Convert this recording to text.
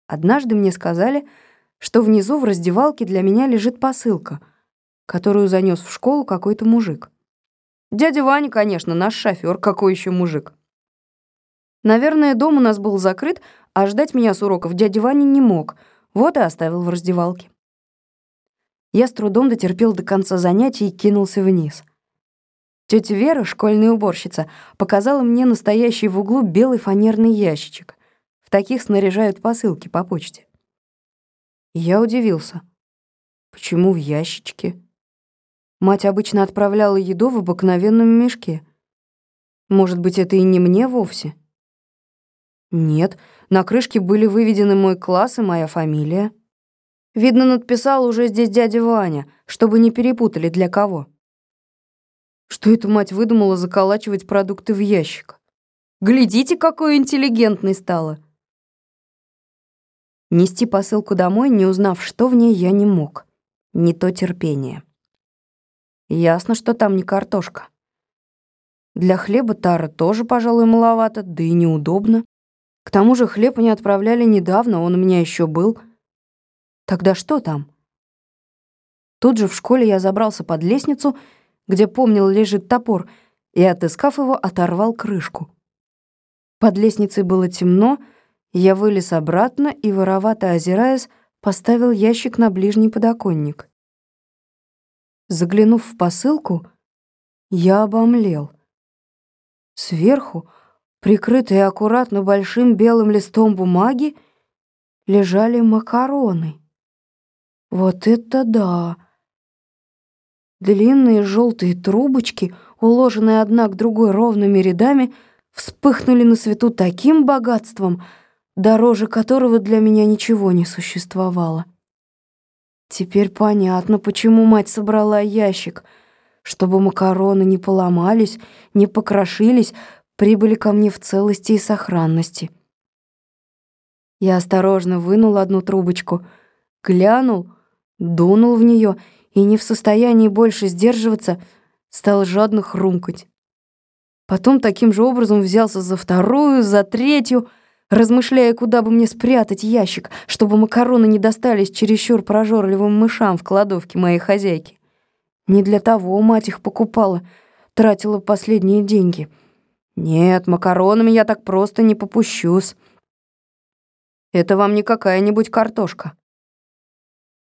Однажды мне сказали, что внизу в раздевалке для меня лежит посылка, которую занес в школу какой-то мужик. Дядя Ваня, конечно, наш шофёр, какой еще мужик. Наверное, дом у нас был закрыт, а ждать меня с уроков дядя Ваня не мог, вот и оставил в раздевалке. Я с трудом дотерпел до конца занятий и кинулся вниз. Тётя Вера, школьная уборщица, показала мне настоящий в углу белый фанерный ящичек. В таких снаряжают посылки по почте. И я удивился. Почему в ящичке? Мать обычно отправляла еду в обыкновенном мешке. Может быть, это и не мне вовсе? Нет, на крышке были выведены мой класс и моя фамилия. Видно, надписал уже здесь дядя Ваня, чтобы не перепутали для кого. Что это мать выдумала заколачивать продукты в ящик? Глядите, какой интеллигентной стала. Нести посылку домой, не узнав, что в ней, я не мог. Не то терпение. Ясно, что там не картошка. Для хлеба тара тоже, пожалуй, маловато, да и неудобно. К тому же хлеб мне отправляли недавно, он у меня еще был. Тогда что там? Тут же в школе я забрался под лестницу, где, помнил, лежит топор, и, отыскав его, оторвал крышку. Под лестницей было темно, я вылез обратно и, воровато озираясь, поставил ящик на ближний подоконник. Заглянув в посылку, я обомлел. Сверху, прикрытые аккуратно большим белым листом бумаги, лежали макароны. Вот это да! Длинные желтые трубочки, уложенные одна к другой ровными рядами, вспыхнули на свету таким богатством, дороже которого для меня ничего не существовало. Теперь понятно, почему мать собрала ящик, чтобы макароны не поломались, не покрошились, прибыли ко мне в целости и сохранности. Я осторожно вынул одну трубочку, глянул, дунул в нее и, не в состоянии больше сдерживаться, стал жадно хрумкать. Потом таким же образом взялся за вторую, за третью, размышляя, куда бы мне спрятать ящик, чтобы макароны не достались чересчур прожорливым мышам в кладовке моей хозяйки. Не для того мать их покупала, тратила последние деньги. Нет, макаронами я так просто не попущусь. Это вам не какая-нибудь картошка.